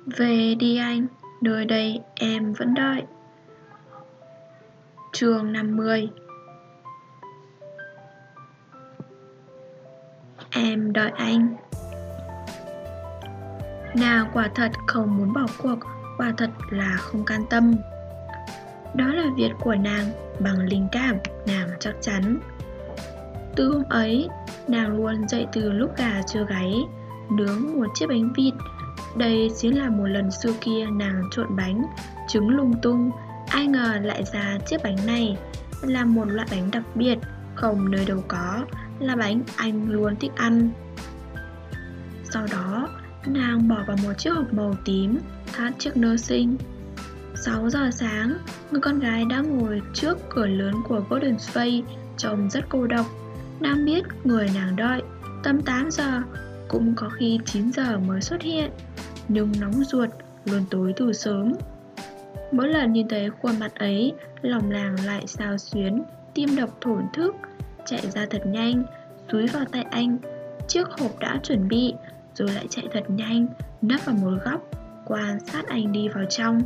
Về đi anh, nơi đây em vẫn đợi. Chương 50. Em đợi anh. Nàng quả thật không muốn bỏ cuộc, quả thật là không can tâm. Đó là việc của nàng, bằng linh cảm, nàng chắc chắn. Từ hôm ấy, nàng luôn dậy từ lúc gà chưa gáy, nướng một chiếc bánh vịt. Đây chính là một lần xưa kia nàng trộn bánh, trứng lung tung. Ai ngờ lại ra chiếc bánh này là một loại bánh đặc biệt, không nơi đâu có, là bánh anh luôn thích ăn. Sau đó, nàng bỏ vào một chiếc hộp màu tím, thắt chiếc nơ sinh. 6 giờ sáng, người con gái đã ngồi trước cửa lớn của Golden Spade, trông rất cô độc. Nàng biết người nàng đợi, tầm 8 giờ, cũng có khi 9 giờ mới xuất hiện, nhưng nóng ruột, luôn tối từ sớm. Mỗi lần nhìn thấy khuôn mặt ấy, lòng nàng lại xao xuyến, tim đập thổn thức. Chạy ra thật nhanh, dúi vào tay anh chiếc hộp đã chuẩn bị, rồi lại chạy thật nhanh, nấp vào một góc, quan sát anh đi vào trong.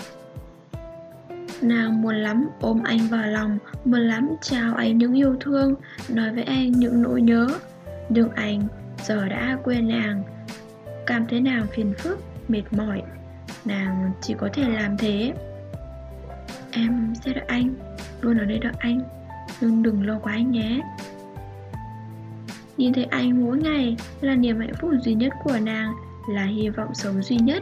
Nàng muốn lắm ôm anh vào lòng, muốn lắm trao anh những yêu thương, nói với anh những nỗi nhớ. Nhưng anh giờ đã quên nàng, cảm thấy nàng phiền phức, mệt mỏi. Nàng chỉ có thể làm thế. Em sẽ đợi anh, luôn ở đây đợi anh, nhưng đừng lâu quá anh nhé. Nhìn thấy anh mỗi ngày là niềm hạnh phúc duy nhất của nàng, là hy vọng sống duy nhất.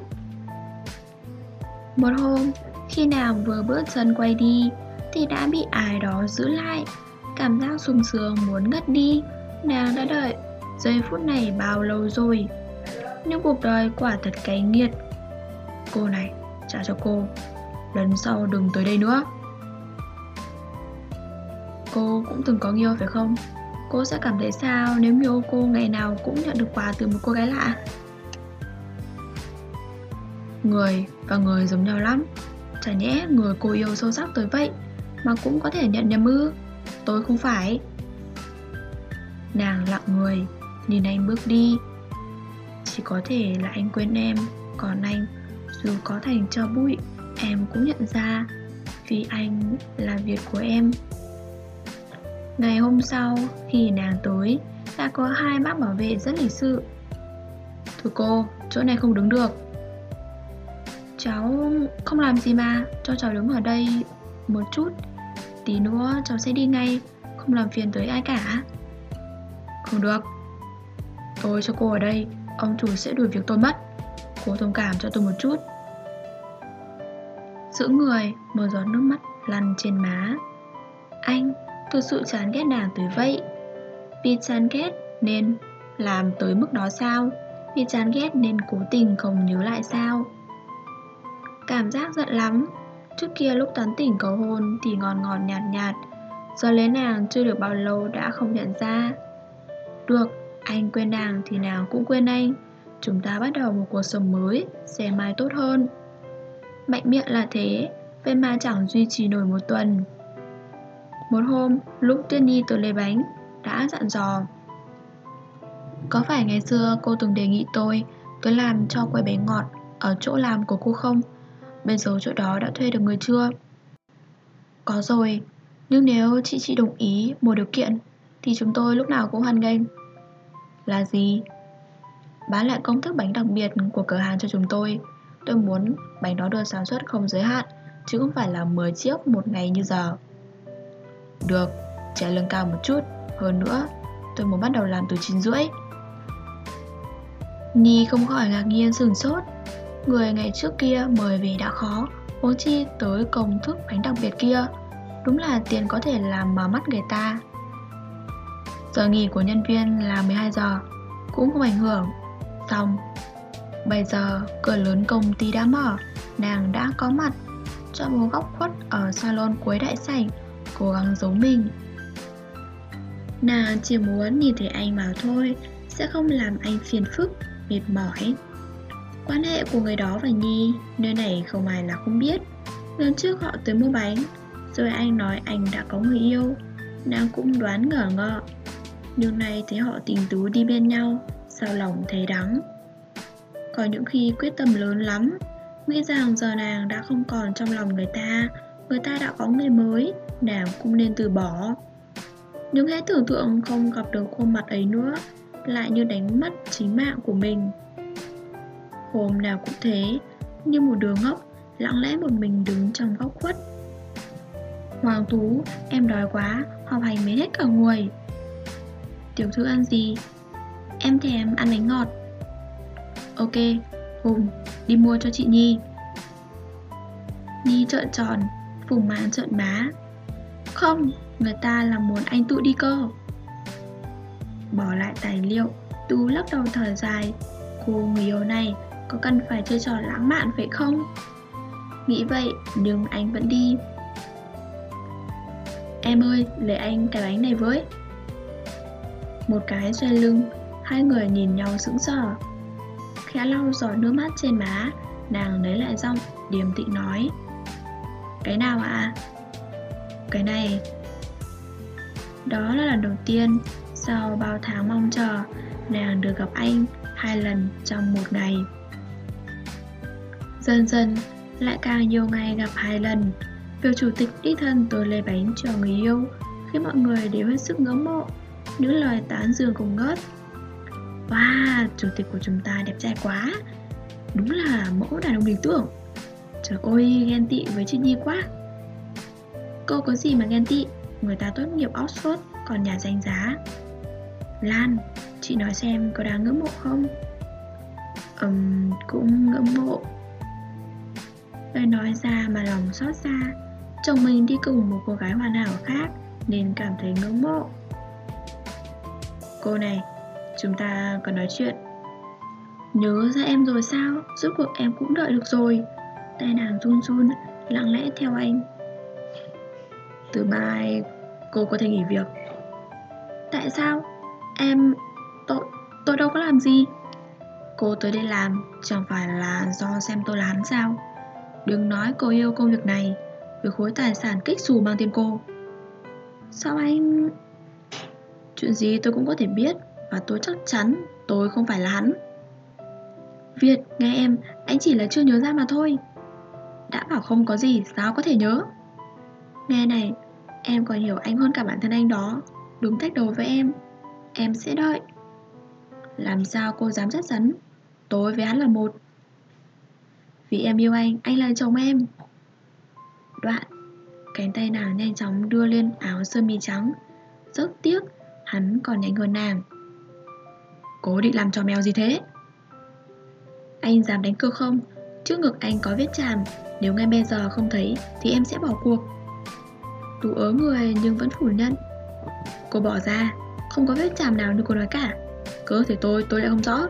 Một hôm, khi nàng vừa bước chân quay đi thì đã bị ai đó giữ lại. Cảm giác sung sướng muốn ngất đi. Nàng đã đợi giây phút này bao lâu rồi, nhưng cuộc đời quả thật cay nghiệt. Cô này, trả cho cô, lần sau đừng tới đây nữa. Cô cũng từng có người yêu phải không? Cô sẽ cảm thấy sao nếu người yêu cô ngày nào cũng nhận được quà từ một cô gái lạ? Người và người giống nhau lắm. Chả nhẽ người cô yêu sâu sắc tới vậy mà cũng có thể nhận nhầm ư? Tôi không phải. Nàng lặng người, nhìn anh bước đi. Chỉ có thể là anh quên em, còn anh, dù có thành tro bụi, em cũng nhận ra, vì anh là việc của em. Ngày hôm sau, khi nàng tới, đã có 2 bác bảo vệ rất lịch sự. Thưa cô, chỗ này không đứng được. Cháu không làm gì mà, cho cháu đứng ở đây một chút. Tí nữa cháu sẽ đi ngay, không làm phiền tới ai cả. Không được, tôi cho cô ở đây, ông chủ sẽ đuổi việc tôi mất. Cô thông cảm cho tôi một chút. Giữ người, một giọt nước mắt lăn trên má. Anh thực sự chán ghét nàng tới vậy. Vì chán ghét nên làm tới mức đó sao? Vì chán ghét nên cố tình không nhớ lại sao? Cảm giác giận lắm. Trước kia lúc tán tỉnh cầu hôn thì ngọt ngọt nhạt nhạt, giờ lấy nàng chưa được bao lâu đã không nhận ra. Được, anh quên nàng thì nàng cũng quên anh. Chúng ta bắt đầu một cuộc sống mới, sẽ mai tốt hơn. Mạnh miệng là thế, vậy mà chẳng duy trì nổi một tuần. Một hôm, lúc Tuyết Nhi tới lấy bánh, đã dặn dò. Có phải ngày xưa cô từng đề nghị tôi làm cho quầy bánh ngọt ở chỗ làm của cô không? Bây giờ chỗ đó đã thuê được người chưa? Có rồi, nhưng nếu chị đồng ý một điều kiện thì chúng tôi lúc nào cũng hoan nghênh. Là gì? Bán lại công thức bánh đặc biệt của cửa hàng cho chúng tôi. Tôi muốn bánh đó được sản xuất không giới hạn, chứ không phải là 10 chiếc một ngày như giờ. Được, trả lương cao một chút. Hơn nữa, tôi muốn bắt đầu làm từ 9:30. Nhi không khỏi ngạc nhiên sửng sốt. Người ngày trước kia mời về đã khó, huống chi tới công thức bánh đặc biệt kia. Đúng là tiền có thể làm mở mắt người ta. Giờ nghỉ của nhân viên là 12 giờ, cũng không ảnh hưởng. Xong, bây giờ cửa lớn công ty đã mở, nàng đã có mặt, chọn một góc khuất ở salon cuối đại sảnh, cố gắng giấu mình. Nàng chỉ muốn nhìn thấy anh vào thôi, sẽ không làm anh phiền phức, mệt mỏi. Quan hệ của người đó và Nhi, nơi này không ai là không biết. Lần trước họ tới mua bánh, rồi anh nói anh đã có người yêu. Nàng cũng đoán ngờ ngợ. Nhưng nay thấy họ tình tứ đi bên nhau, sao lòng thấy đắng. Có những khi quyết tâm lớn lắm, nghĩ rằng giờ nàng đã không còn trong lòng người ta đã có người mới, nàng cũng nên từ bỏ. Nhưng hãy tưởng tượng không gặp được khuôn mặt ấy nữa, lại như đánh mất chính mạng của mình. Hôm nào cũng thế, như một đứa ngốc, lặng lẽ một mình đứng trong góc khuất. Hoàng Tú, em đói quá, học hành mệt hết cả người. Tiểu thư ăn gì? Em thèm ăn bánh ngọt. Ok, Hùng, đi mua cho chị Nhi. Nhi trợn tròn, Phùng Mãn trợn má. Không, người ta là muốn anh tự đi cơ. Bỏ lại tài liệu, Tú lắc đầu thở dài. Cô người yêu này có cần phải chơi trò lãng mạn phải không? Nghĩ vậy nhưng anh vẫn đi. Em ơi, lấy anh cái bánh này với. Một cái xoay lưng, hai người nhìn nhau sững sờ. Khẽ lau giọt nước mắt trên má, nàng lấy lại giọng, điềm tĩnh nói. Cái nào ạ? Cái này. Đó là lần đầu tiên, sau bao tháng mong chờ, nàng được gặp anh 2 lần trong một ngày. Dần dần, lại càng nhiều ngày gặp 2 lần. Việc chủ tịch đích thân tới lấy bánh cho người yêu, khi mọi người đều hết sức ngưỡng mộ, những lời tán dương cùng ngớt. Wow, chủ tịch của chúng ta đẹp trai quá, đúng là mẫu đàn ông lý tưởng. Trời ơi, ghen tị với chị Nhi quá. Cô có gì mà ghen tị, người ta tốt nghiệp Oxford, còn nhà danh giá. Lan, chị nói xem có đáng ngưỡng mộ không? Cũng ngưỡng mộ. Lời nói ra mà lòng xót xa, chồng mình đi cùng một cô gái hoàn hảo khác nên cảm thấy ngưỡng mộ. Cô này, chúng ta còn nói chuyện. Nhớ ra em rồi sao? Rốt cuộc em cũng đợi được rồi. Tay nàng run run, lặng lẽ theo anh. Từ mai cô có thể nghỉ việc. Tại sao? Tôi đâu có làm gì. Cô tới đây làm chẳng phải là do xem tôi là hắn sao? Đừng nói cô yêu công việc này, với khối tài sản kích xù mang tên cô. Sao anh... Chuyện gì tôi cũng có thể biết, và tôi chắc chắn tôi không phải là hắn. Việt, nghe em, anh chỉ là chưa nhớ ra mà thôi. Đã bảo không có gì, sao có thể nhớ? Nghe này, em còn hiểu anh hơn cả bản thân anh đó. Đừng thách đầu với em sẽ đợi. Làm sao cô dám chắc chắn tôi với hắn là một? Vì em yêu anh là chồng em. Đoạn, cánh tay nàng nhanh chóng đưa lên áo sơ mi trắng. Rất tiếc, hắn còn nhanh hơn nàng. Cô định làm trò mèo gì thế? Anh dám đánh cược không? Trước ngực anh có vết chàm, nếu ngay bây giờ không thấy thì em sẽ bỏ cuộc. Tú ớ người nhưng vẫn phủ nhận. Cô bỏ ra, không có vết chàm nào như cô nói cả. Cơ thể tôi lại không rõ.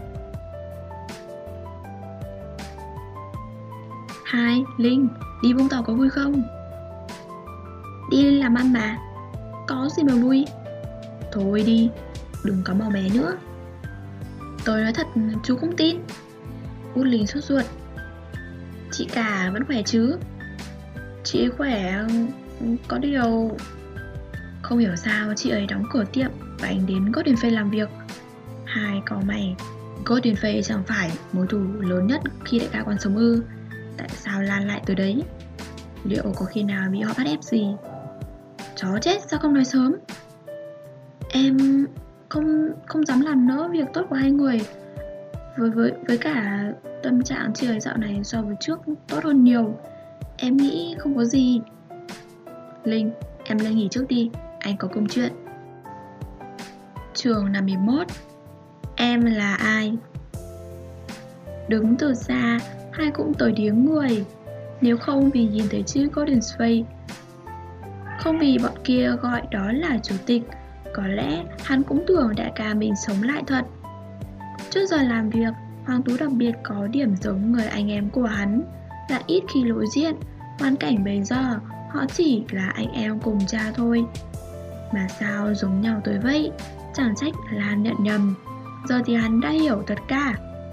Hai, Linh, đi Vũng Tàu có vui không? Đi làm ăn mà. Có gì mà vui. Thôi đi, đừng có màu mé nữa. Tôi nói thật, chú không tin. Út Linh sốt ruột. Chị cả vẫn khỏe chứ? Chị ấy khỏe, có điều... Không hiểu sao chị ấy đóng cửa tiệm và anh đến Golden Face làm việc. Hai cau mày. Golden Face chẳng phải mối thù lớn nhất khi đại ca còn sống ư? Tại sao Lan lại tới đấy? Liệu có khi nào bị họ bắt ép gì? Chó chết, sao không nói sớm? Em không dám làm nỡ việc tốt của hai người. Với cả tâm trạng chị ấy dạo này so với trước tốt hơn nhiều. Em nghĩ không có gì. Linh, em lên nghỉ trước đi, anh có công chuyện. Chương 51. Em là ai? Đứng từ xa, hai cũng tới điếng người. Nếu không vì nhìn thấy chữ Golden Face, không vì bọn kia gọi đó là chủ tịch, có lẽ hắn cũng tưởng đại ca mình sống lại thật. Trước giờ làm việc, Hoàng Tú đặc biệt có điểm giống người anh em của hắn, là ít khi lộ diện. Hoàn cảnh bây giờ, họ chỉ là anh em cùng cha thôi. Mà sao giống nhau tới vậy? Chẳng trách Lan nhận nhầm. Giờ thì hắn đã hiểu tất cả.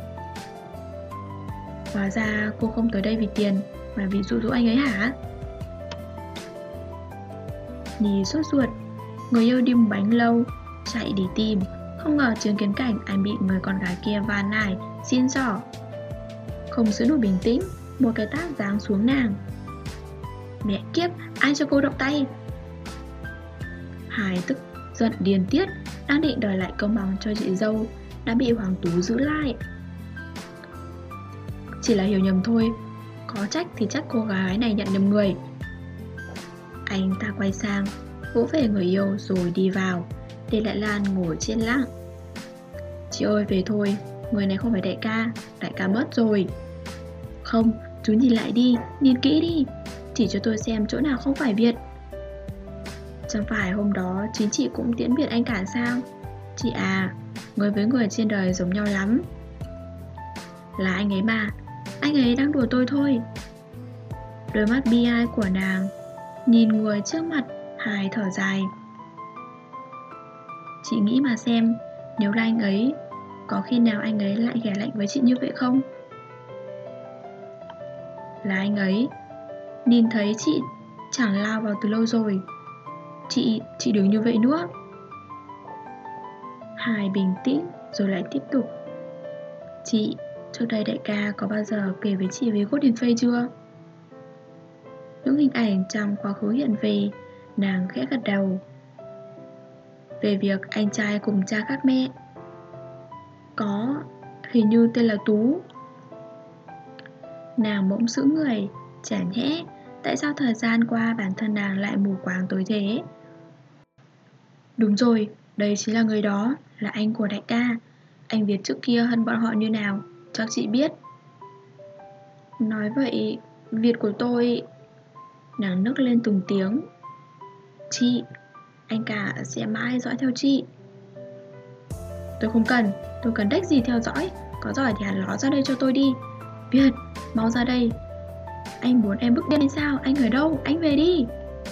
Hóa ra cô không tới đây vì tiền, mà vì dụ dỗ anh ấy hả? Nhi sốt ruột. Người yêu đi một bánh lâu, chạy đi tìm, không ngờ chứng kiến cảnh anh bị người con gái kia van nài, xin xỏ. Không giữ nổi bình tĩnh, một cái tát giáng xuống nàng. Mẹ kiếp, ai cho cô động tay? Hải tức giận điên tiết, đang định đòi lại công bằng cho chị dâu, đã bị Hoàng Tú giữ lại. Chỉ là hiểu nhầm thôi, có trách thì chắc cô gái này nhận nhầm người. Anh ta quay sang, vỗ về người yêu rồi đi vào, để lại Lan ngồi trên lặng. Chị ơi về thôi, người này không phải đại ca mất rồi. Không, chú nhìn lại đi, nhìn kỹ đi, chỉ cho tôi xem chỗ nào không phải Việt. Chẳng phải hôm đó chính chị cũng tiễn biệt anh cả sao? Chị à, người với người trên đời giống nhau lắm. Là anh ấy mà, anh ấy đang đùa tôi thôi. Đôi mắt bi ai của nàng nhìn người trước mặt, Hải thở dài. Chị nghĩ mà xem, nếu là anh ấy, có khi nào anh ấy lại ghẻ lạnh với chị như vậy không? Là anh ấy, nhìn thấy chị chẳng lao vào từ lâu rồi. Chị đừng như vậy nữa. Hải bình tĩnh rồi lại tiếp tục. Chị, trước đây đại ca có bao giờ kể với chị về Golden Face chưa? Những hình ảnh trong quá khứ hiện về, nàng khẽ gật đầu. Về việc anh trai cùng cha khác mẹ. Có, hình như tên là Tú. Nàng bỗng sững người, chả nhẽ tại sao thời gian qua bản thân nàng lại mù quáng tới thế? Đúng rồi, đây chính là người đó, là anh của đại ca. Anh Việt trước kia hận bọn họ như nào, chắc chị biết. Nói vậy, Việt của tôi... Nàng nức lên từng tiếng. Chị, anh cả sẽ mãi dõi theo chị. Tôi không cần, tôi cần đếch gì theo dõi. Có giỏi thì hẳn ló ra đây cho tôi đi. Việt, mau ra đây. Anh muốn em bước đi sao? Anh ở đâu? Anh về đi.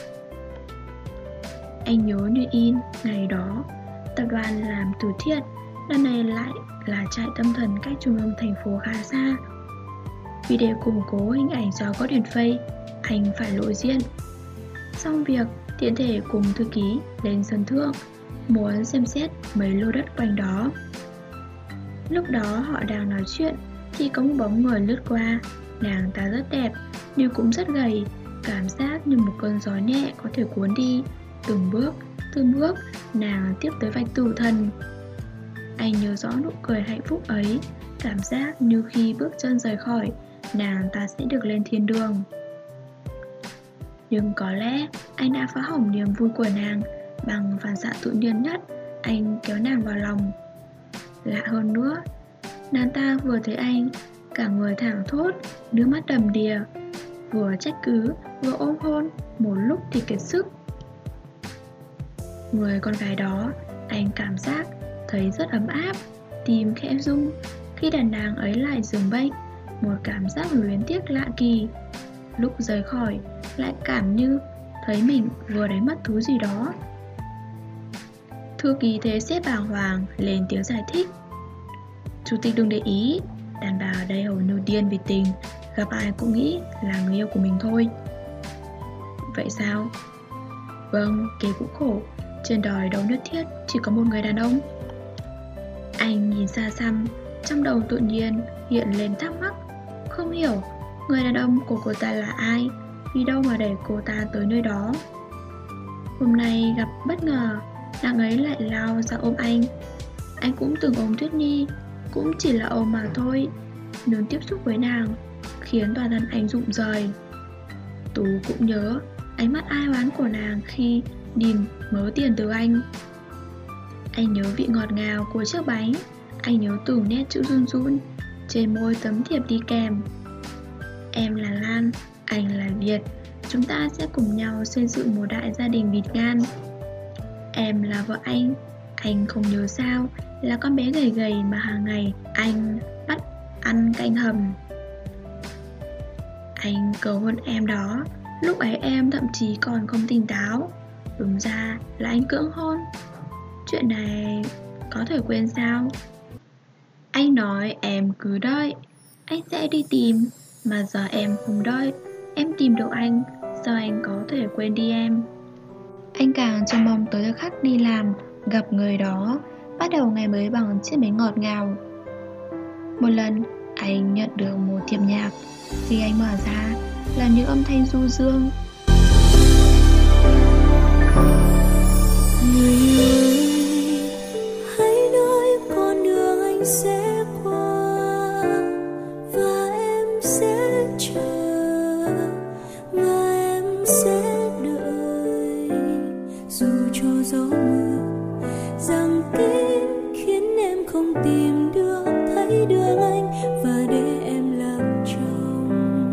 Anh nhớ như in ngày đó, tập đoàn làm từ thiện, lần này lại là trại tâm thần cách trung tâm thành phố khá xa. Vì để củng cố hình ảnh do có Golden Face, anh phải lộ diện. Xong việc, tiện thể cùng thư ký lên sân thượng, muốn xem xét mấy lô đất quanh đó. Lúc đó họ đang nói chuyện thì có một bóng người lướt qua. Nàng ta rất đẹp, nhưng cũng rất gầy, cảm giác như một cơn gió nhẹ có thể cuốn đi. Từng bước, nàng tiếp tới vạch tử thần. Anh nhớ rõ nụ cười hạnh phúc ấy, cảm giác như khi bước chân rời khỏi, nàng ta sẽ được lên thiên đường. Nhưng có lẽ anh đã phá hỏng niềm vui của nàng. Bằng phản xạ tự nhiên nhất, anh kéo nàng vào lòng. Lạ hơn nữa, nàng ta vừa thấy anh, cả người thảng thốt, nước mắt đầm đìa, vừa trách cứ, vừa ôm hôn, một lúc thì kiệt sức. Người con gái đó, anh cảm giác thấy rất ấm áp, tim khẽ rung khi đàn nàng ấy lại giường bệnh, một cảm giác luyến tiếc lạ kỳ. Lúc rời khỏi, lại cảm như thấy mình vừa đánh mất thứ gì đó. Thư ký thấy sếp bàng hoàng lên tiếng giải thích. Chủ tịch đừng để ý, đàn bà ở đây hầu như điên vì tình, gặp ai cũng nghĩ là người yêu của mình thôi. Vậy sao? Vâng, kể cũng khổ, trên đời đâu nhất thiết chỉ có một người đàn ông. Anh nhìn xa xăm, trong đầu tự nhiên hiện lên thắc mắc, không hiểu người đàn ông của cô ta là ai, vì đâu mà để cô ta tới nơi đó. Hôm nay gặp bất ngờ, nàng ấy lại lao ra ôm anh. Anh cũng từng ôm Tuyết Nhi, cũng chỉ là ôm mà thôi, nhưng tiếp xúc với nàng khiến toàn thân anh rụng rời. Tú cũng nhớ ánh mắt ai oán của nàng khi nhìn mớ tiền từ anh. Anh nhớ vị ngọt ngào của chiếc bánh, anh nhớ từng nét chữ run run trên môi tấm thiệp đi kèm. Em là Lan, anh là Việt, chúng ta sẽ cùng nhau xây dựng một đại gia đình Việt Ngan. Em là vợ anh không nhớ sao, là con bé gầy gầy mà hàng ngày anh bắt ăn canh hầm. Anh cầu hôn em đó, lúc ấy em thậm chí còn không tỉnh táo. Đúng ra là anh cưỡng hôn. Chuyện này có thể quên sao? Anh nói em cứ đợi, anh sẽ đi tìm. Mà giờ em không đợi, em tìm được anh, sao anh có thể quên đi em? Anh càng trông mong tới khắc đi làm, gặp người đó, bắt đầu ngày mới bằng chiếc bánh ngọt ngào. Một lần, anh nhận được một thiệp nhạc. Khi anh mở ra là những âm thanh du dương. Người ơi, hãy nói con đường anh sẽ qua, và em sẽ chờ, và em sẽ đợi. Dù cho gió mưa giăng kín khiến em không tìm được thấy đường anh, và để em làm chồng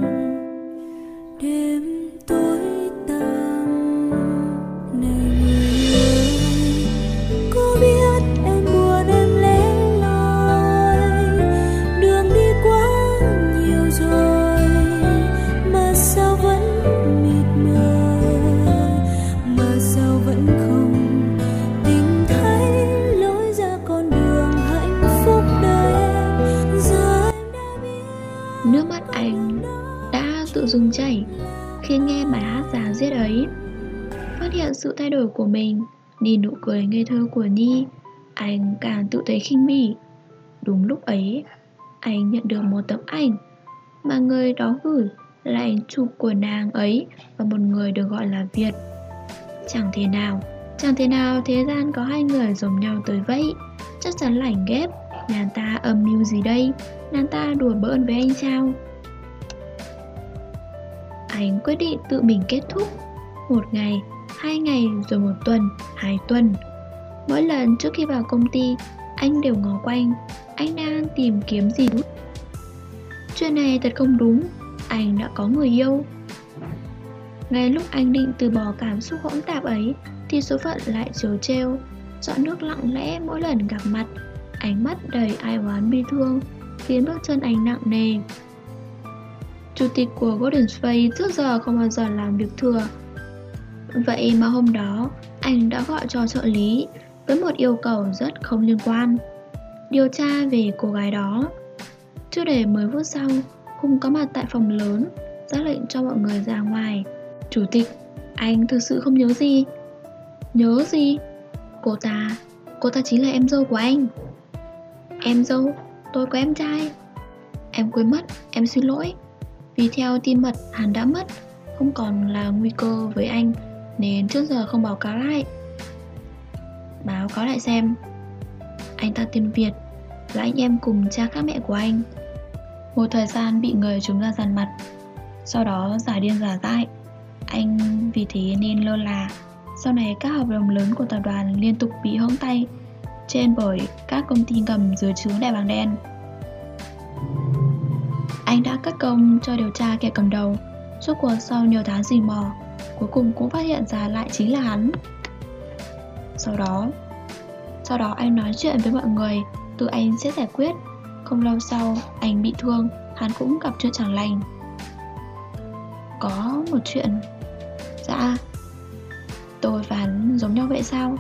đêm tối tăm này. Người ơi, có biết em buồn em lẻ loi, đường đi quá nhiều rồi mà sao vẫn mịt mờ, mà sao vẫn không tìm thấy lối ra con đường hạnh phúc đời em. Giờ em đã biết. Nước mắt anh đã tự dưng chảy khi nghe bài hát giả diết ấy. Phát hiện sự thay đổi của mình, nhìn nụ cười ngây thơ của Nhi, anh càng tự thấy khinh bỉ. Đúng lúc ấy, anh nhận được một tấm ảnh mà người đó gửi là ảnh chụp của nàng ấy và một người được gọi là Việt. Chẳng thể nào thế gian có hai người giống nhau tới vậy. Chắc chắn là ảnh ghép. Nàng ta âm mưu gì đây? Nàng ta đùa bỡn với anh sao? Anh quyết định tự mình kết thúc. 1 ngày, 2 ngày, rồi 1 tuần, 2 tuần. Mỗi lần trước khi vào công ty, anh đều ngó quanh. Anh đang tìm kiếm gì? Chuyện này thật không đúng. Anh đã có người yêu. Ngay lúc anh định từ bỏ cảm xúc hỗn tạp ấy thì số phận lại trớ trêu. Giọt nước lặng lẽ mỗi lần gặp mặt, ánh mắt đầy ai oán bi thương khiến bước chân anh nặng nề. Chủ tịch của Golden Space trước giờ không bao giờ làm việc thừa. Vậy mà hôm đó anh đã gọi cho trợ lý với một yêu cầu rất không liên quan: điều tra về cô gái đó. Chưa đầy 10 phút sau, Hùng có mặt tại phòng lớn, ra lệnh cho mọi người ra ngoài. Chủ tịch, anh thực sự không nhớ gì. Nhớ gì? Cô ta chính là em dâu của anh. Em dâu? Tôi có em trai. Em quên mất, em xin lỗi. Vì theo tin mật hắn đã mất, không còn là nguy cơ với anh, nên trước giờ không báo cáo lại. Báo cáo lại xem. Anh ta tên Việt, là anh em cùng cha khác mẹ của anh. Một thời gian bị người chúng ra dằn mặt, sau đó giả điên giả dại. Anh vì thế nên lơ là. Sau này các hợp đồng lớn của tập đoàn liên tục bị hững tay trên bởi các công ty ngầm dưới trướng Đại Bàng Đen. Anh đã cất công cho điều tra kẻ cầm đầu. Suốt cuộc sau nhiều tháng rình mò, cuối cùng cũng phát hiện ra lại chính là hắn. Sau đó anh nói chuyện với mọi người, tự anh sẽ giải quyết. Không lâu sau, anh bị thương, hắn cũng gặp chuyện chẳng lành. Có một chuyện. Dạ, tôi và hắn giống nhau vậy sao?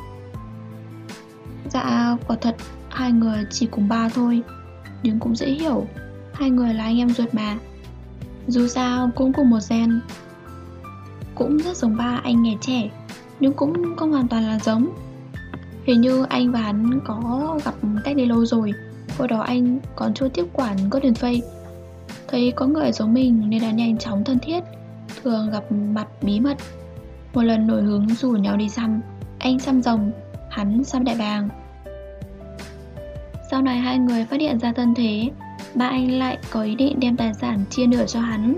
Dạ, quả thật hai người chỉ cùng ba thôi, nhưng cũng dễ hiểu. Hai người là anh em ruột mà. Dù sao cũng cùng một gen. Cũng rất giống ba anh ngày trẻ, nhưng cũng không hoàn toàn là giống. Hình như anh và hắn có gặp cách đây lâu rồi. Hồi đó anh còn chưa tiếp quản Golden Face. Thấy có người giống mình nên đã nhanh chóng thân thiết, thường gặp mặt bí mật. Một lần nổi hứng rủ nhau đi săn. Anh săn rồng, hắn săn đại bàng. Sau này hai người phát hiện ra thân thế, ba anh lại có ý định đem tài sản chia nửa cho hắn.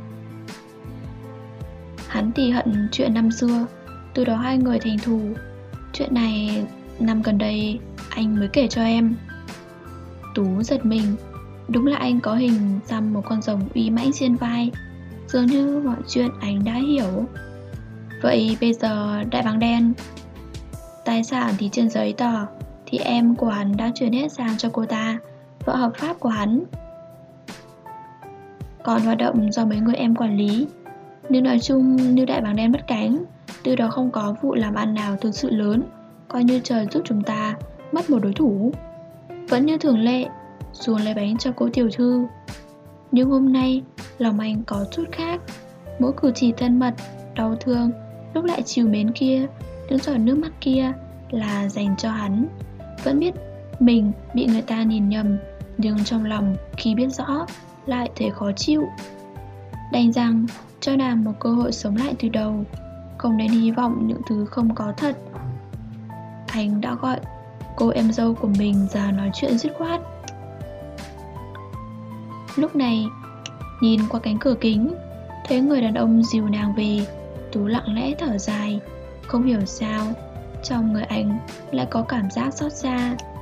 Hắn thì hận chuyện năm xưa, từ đó hai người thành thù. Chuyện này năm gần đây anh mới kể cho em. Tú giật mình. Đúng là anh có hình xăm một con rồng uy mãnh trên vai. Dường như mọi chuyện anh đã hiểu. Vậy bây giờ Đại Bàng Đen, tài sản thì trên giấy tờ thì em của hắn đã chuyển hết sang cho cô ta, vợ hợp pháp của hắn. Còn hoạt động do mấy người em quản lý. Nhưng nói chung như Đại Bàng Đen mất cánh, từ đó không có vụ làm ăn nào thực sự lớn, coi như trời giúp chúng ta mất một đối thủ. Vẫn như thường lệ, xuống lấy bánh cho cô tiểu thư. Nhưng hôm nay lòng anh có chút khác. Mỗi cử chỉ thân mật, đau thương, lúc lại trìu mến kia, những giọt nước mắt kia là dành cho hắn. Vẫn biết Mình bị người ta nhìn nhầm, nhưng trong lòng khi biết rõ lại thấy khó chịu. Đành rằng cho nàng một cơ hội sống lại từ đầu, không nên hy vọng những thứ không có thật. Anh đã gọi cô em dâu của mình ra nói chuyện dứt khoát. Lúc này, nhìn qua cánh cửa kính, thấy người đàn ông dìu nàng về. Tú lặng lẽ thở dài. Không hiểu sao trong người anh lại có cảm giác xót xa.